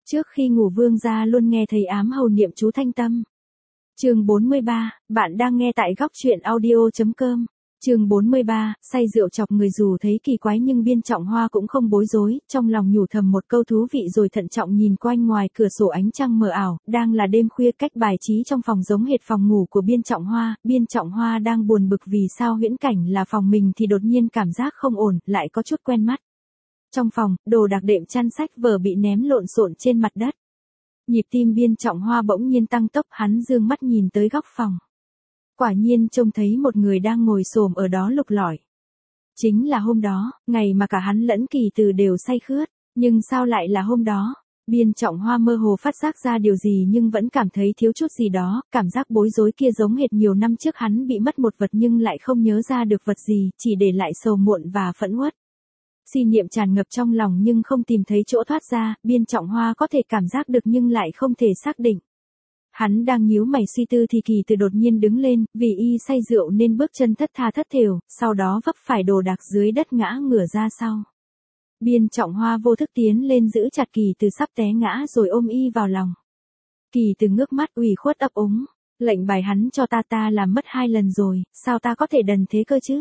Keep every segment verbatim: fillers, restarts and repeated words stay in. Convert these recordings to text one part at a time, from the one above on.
Trước khi ngủ vương gia luôn nghe thấy ám hầu niệm chú thanh tâm. Chương bốn mươi ba, bạn đang nghe tại góc truyện audio chấm com. Chương bốn mươi ba, say rượu chọc người dù thấy kỳ quái nhưng Biên Trọng Hoa cũng không bối rối, trong lòng nhủ thầm một câu thú vị rồi thận trọng nhìn quanh ngoài cửa sổ ánh trăng mờ ảo, đang là đêm khuya cách bài trí trong phòng giống hệt phòng ngủ của Biên Trọng Hoa, Biên Trọng Hoa đang buồn bực vì sao huyễn cảnh là phòng mình thì đột nhiên cảm giác không ổn, lại có chút quen mắt. Trong phòng, đồ đạc đệm chăn sách vở bị ném lộn xộn trên mặt đất. Nhịp tim Biên Trọng Hoa bỗng nhiên tăng tốc, hắn dương mắt nhìn tới góc phòng. Quả nhiên trông thấy một người đang ngồi xổm ở đó lục lọi. Chính là hôm đó, ngày mà cả hắn lẫn Kỳ Từ đều say khướt, nhưng sao lại là hôm đó? Biên Trọng Hoa mơ hồ phát giác ra điều gì nhưng vẫn cảm thấy thiếu chút gì đó, cảm giác bối rối kia giống hệt nhiều năm trước hắn bị mất một vật nhưng lại không nhớ ra được vật gì, chỉ để lại sầu muộn và phẫn uất. Si niệm tràn ngập trong lòng nhưng không tìm thấy chỗ thoát ra, Biên Trọng Hoa có thể cảm giác được nhưng lại không thể xác định. Hắn đang nhíu mày suy tư thì Kỳ Từ đột nhiên đứng lên, vì y say rượu nên bước chân thất tha thất thểu, sau đó vấp phải đồ đạc dưới đất ngã ngửa ra sau. Biên Trọng Hoa vô thức tiến lên giữ chặt Kỳ Từ sắp té ngã rồi ôm y vào lòng. Kỳ Từ ngước mắt ủy khuất ấp úng, lệnh bài hắn cho ta ta làm mất hai lần rồi, sao ta có thể đần thế cơ chứ?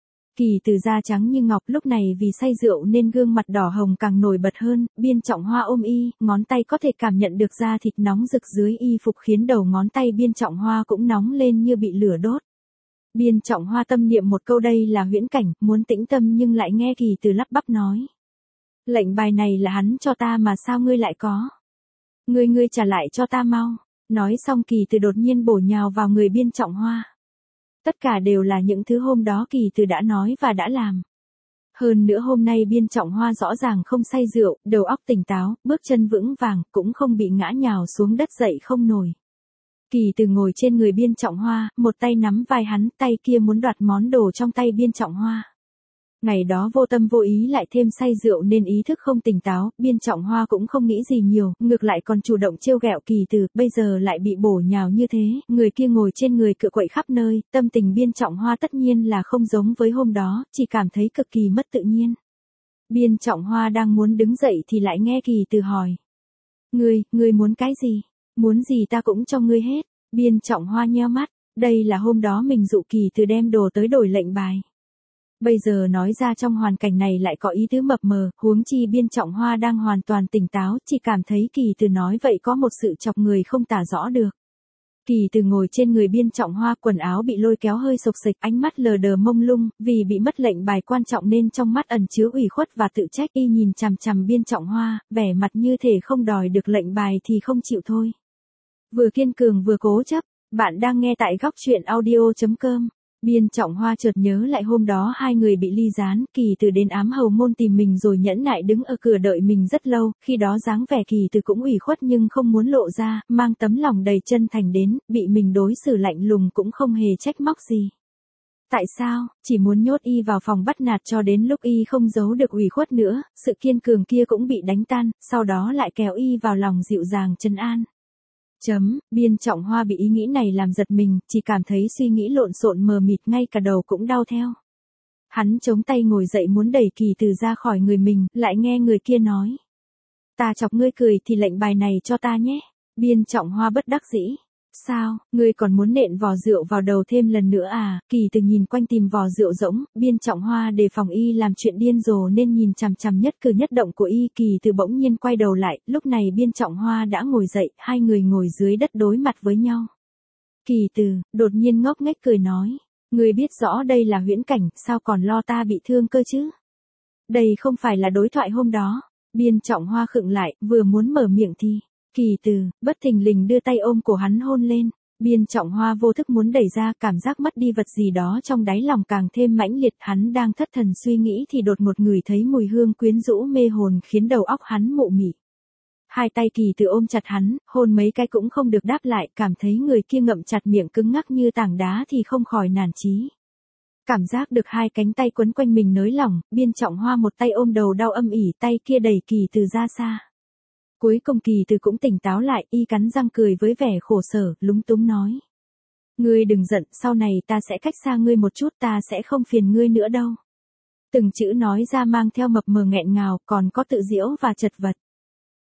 Kỳ Từ da trắng như ngọc lúc này vì say rượu nên gương mặt đỏ hồng càng nổi bật hơn, Biên Trọng Hoa ôm y, ngón tay có thể cảm nhận được da thịt nóng rực dưới y phục khiến đầu ngón tay Biên Trọng Hoa cũng nóng lên như bị lửa đốt. Biên Trọng Hoa tâm niệm một câu đây là huyễn cảnh, muốn tĩnh tâm nhưng lại nghe Kỳ Từ lắp bắp nói. Lệnh bài này là hắn cho ta mà sao ngươi lại có? Ngươi ngươi trả lại cho ta mau. Nói xong Kỳ Từ đột nhiên bổ nhào vào người Biên Trọng Hoa. Tất cả đều là những thứ hôm đó Kỳ Từ đã nói và đã làm. Hơn nữa hôm nay Biên Trọng Hoa rõ ràng không say rượu, đầu óc tỉnh táo, bước chân vững vàng, cũng không bị ngã nhào xuống đất dậy không nổi. Kỳ Từ ngồi trên người Biên Trọng Hoa, một tay nắm vai hắn, tay kia muốn đoạt món đồ trong tay Biên Trọng Hoa. Ngày đó vô tâm vô ý lại thêm say rượu nên ý thức không tỉnh táo, Biên Trọng Hoa cũng không nghĩ gì nhiều, ngược lại còn chủ động trêu ghẹo Kỳ Từ, bây giờ lại bị bổ nhào như thế, người kia ngồi trên người cựa quậy khắp nơi, tâm tình Biên Trọng Hoa tất nhiên là không giống với hôm đó, chỉ cảm thấy cực kỳ mất tự nhiên. Biên Trọng Hoa đang muốn đứng dậy thì lại nghe Kỳ Từ hỏi. Ngươi, ngươi muốn cái gì? Muốn gì ta cũng cho ngươi hết. Biên Trọng Hoa nheo mắt, đây là hôm đó mình dụ Kỳ Từ đem đồ tới đổi lệnh bài. Bây giờ nói ra trong hoàn cảnh này lại có ý tứ mập mờ, huống chi Biên Trọng Hoa đang hoàn toàn tỉnh táo, chỉ cảm thấy Kỳ Từ nói vậy có một sự chọc người không tả rõ được. Kỳ Từ ngồi trên người Biên Trọng Hoa, quần áo bị lôi kéo hơi xộc xệch, ánh mắt lờ đờ mông lung, vì bị mất lệnh bài quan trọng nên trong mắt ẩn chứa ủy khuất và tự trách, y nhìn chằm chằm Biên Trọng Hoa, vẻ mặt như thể không đòi được lệnh bài thì không chịu thôi. Vừa kiên cường vừa cố chấp, bạn đang nghe tại góc truyện audio chấm com. Biên Trọng Hoa chợt nhớ lại hôm đó hai người bị ly gián, Kỳ Từ đến ám hầu môn tìm mình rồi nhẫn nại đứng ở cửa đợi mình rất lâu, khi đó dáng vẻ Kỳ Từ cũng ủy khuất nhưng không muốn lộ ra, mang tấm lòng đầy chân thành đến, bị mình đối xử lạnh lùng cũng không hề trách móc gì. Tại sao? Chỉ muốn nhốt y vào phòng bắt nạt cho đến lúc y không giấu được ủy khuất nữa, sự kiên cường kia cũng bị đánh tan, sau đó lại kéo y vào lòng dịu dàng trấn an. Chấm, Biên Trọng Hoa bị ý nghĩ này làm giật mình, chỉ cảm thấy suy nghĩ lộn xộn mờ mịt, ngay cả đầu cũng đau theo. Hắn chống tay ngồi dậy muốn đẩy Kỳ Từ ra khỏi người mình, lại nghe người kia nói. Ta chọc ngươi cười thì lệnh bài này cho ta nhé. Biên Trọng Hoa bất đắc dĩ. Sao, ngươi còn muốn nện vò rượu vào đầu thêm lần nữa à? Kỳ Từ nhìn quanh tìm vò rượu rỗng, Biên Trọng Hoa đề phòng y làm chuyện điên rồ nên nhìn chằm chằm nhất cử nhất động của y. Kỳ Từ bỗng nhiên quay đầu lại, lúc này Biên Trọng Hoa đã ngồi dậy, hai người ngồi dưới đất đối mặt với nhau. Kỳ Từ, đột nhiên ngốc nghếch cười nói, ngươi biết rõ đây là huyễn cảnh, sao còn lo ta bị thương cơ chứ? Đây không phải là đối thoại hôm đó. Biên Trọng Hoa khựng lại, vừa muốn mở miệng thì Kỳ Từ, bất thình lình đưa tay ôm cổ hắn hôn lên, Biên Trọng Hoa vô thức muốn đẩy ra, cảm giác mất đi vật gì đó trong đáy lòng càng thêm mãnh liệt, hắn đang thất thần suy nghĩ thì đột một người thấy mùi hương quyến rũ mê hồn khiến đầu óc hắn mụ mị. Hai tay Kỳ Từ ôm chặt hắn, hôn mấy cái cũng không được đáp lại, cảm thấy người kia ngậm chặt miệng cứng ngắc như tảng đá thì không khỏi nản chí. Cảm giác được hai cánh tay quấn quanh mình nới lỏng, Biên Trọng Hoa một tay ôm đầu đau âm ỉ, tay kia đẩy Kỳ Từ ra xa. Cuối cùng Kỳ Từ cũng tỉnh táo lại, y cắn răng cười với vẻ khổ sở, lúng túng nói. Ngươi đừng giận, sau này ta sẽ cách xa ngươi một chút, ta sẽ không phiền ngươi nữa đâu. Từng chữ nói ra mang theo mập mờ nghẹn ngào, còn có tự giễu và chật vật.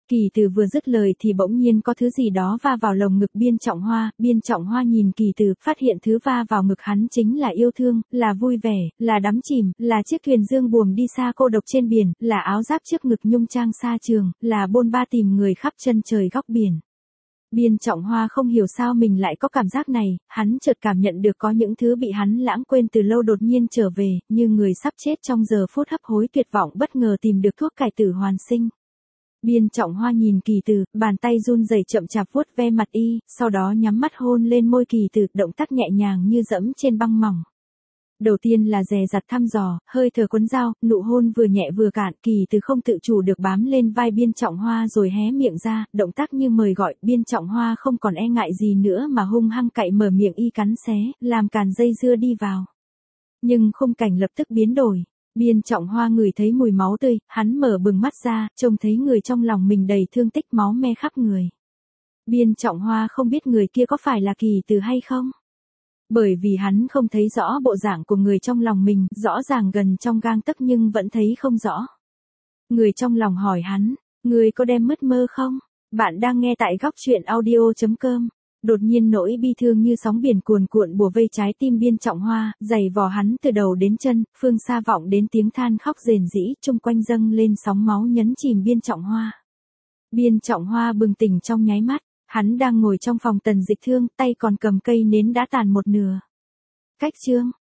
Kỳ Từ vừa dứt lời thì bỗng nhiên có thứ gì đó va vào lồng ngực Biên Trọng Hoa, Biên Trọng Hoa nhìn Kỳ Từ, phát hiện thứ va vào ngực hắn chính là yêu thương, là vui vẻ, là đắm chìm, là chiếc thuyền dương buồm đi xa cô độc trên biển, là áo giáp trước ngực nhung trang xa trường, là bôn ba tìm người khắp chân trời góc biển. Biên Trọng Hoa không hiểu sao mình lại có cảm giác này, hắn chợt cảm nhận được có những thứ bị hắn lãng quên từ lâu đột nhiên trở về, như người sắp chết trong giờ phút hấp hối tuyệt vọng bất ngờ tìm được thuốc cải tử hoàn sinh. Biên Trọng Hoa nhìn Kỳ Từ, bàn tay run rẩy chậm chạp vuốt ve mặt y, sau đó nhắm mắt hôn lên môi Kỳ Từ, động tác nhẹ nhàng như dẫm trên băng mỏng. Đầu tiên là dè dặt thăm dò, hơi thở cuốn dao, nụ hôn vừa nhẹ vừa cạn, Kỳ Từ không tự chủ được bám lên vai Biên Trọng Hoa rồi hé miệng ra, động tác như mời gọi, Biên Trọng Hoa không còn e ngại gì nữa mà hung hăng cạy mở miệng y cắn xé, làm càn dây dưa đi vào. Nhưng khung cảnh lập tức biến đổi. Biên Trọng Hoa ngửi thấy mùi máu tươi, hắn mở bừng mắt ra, trông thấy người trong lòng mình đầy thương tích máu me khắp người. Biên Trọng Hoa không biết người kia có phải là Kỳ Từ hay không? Bởi vì hắn không thấy rõ bộ dạng của người trong lòng mình, rõ ràng gần trong gang tấc nhưng vẫn thấy không rõ. Người trong lòng hỏi hắn, người có đem mứt mơ không? Bạn đang nghe tại góc truyện audio chấm com. Đột nhiên nỗi bi thương như sóng biển cuồn cuộn bủa vây trái tim Biên Trọng Hoa, giày vò hắn từ đầu đến chân, phương xa vọng đến tiếng than khóc rền rĩ, chung quanh dâng lên sóng máu nhấn chìm Biên Trọng Hoa. Biên Trọng Hoa bừng tỉnh trong nháy mắt, hắn đang ngồi trong phòng Tần Dịch Thương, tay còn cầm cây nến đã tàn một nửa. Cách chương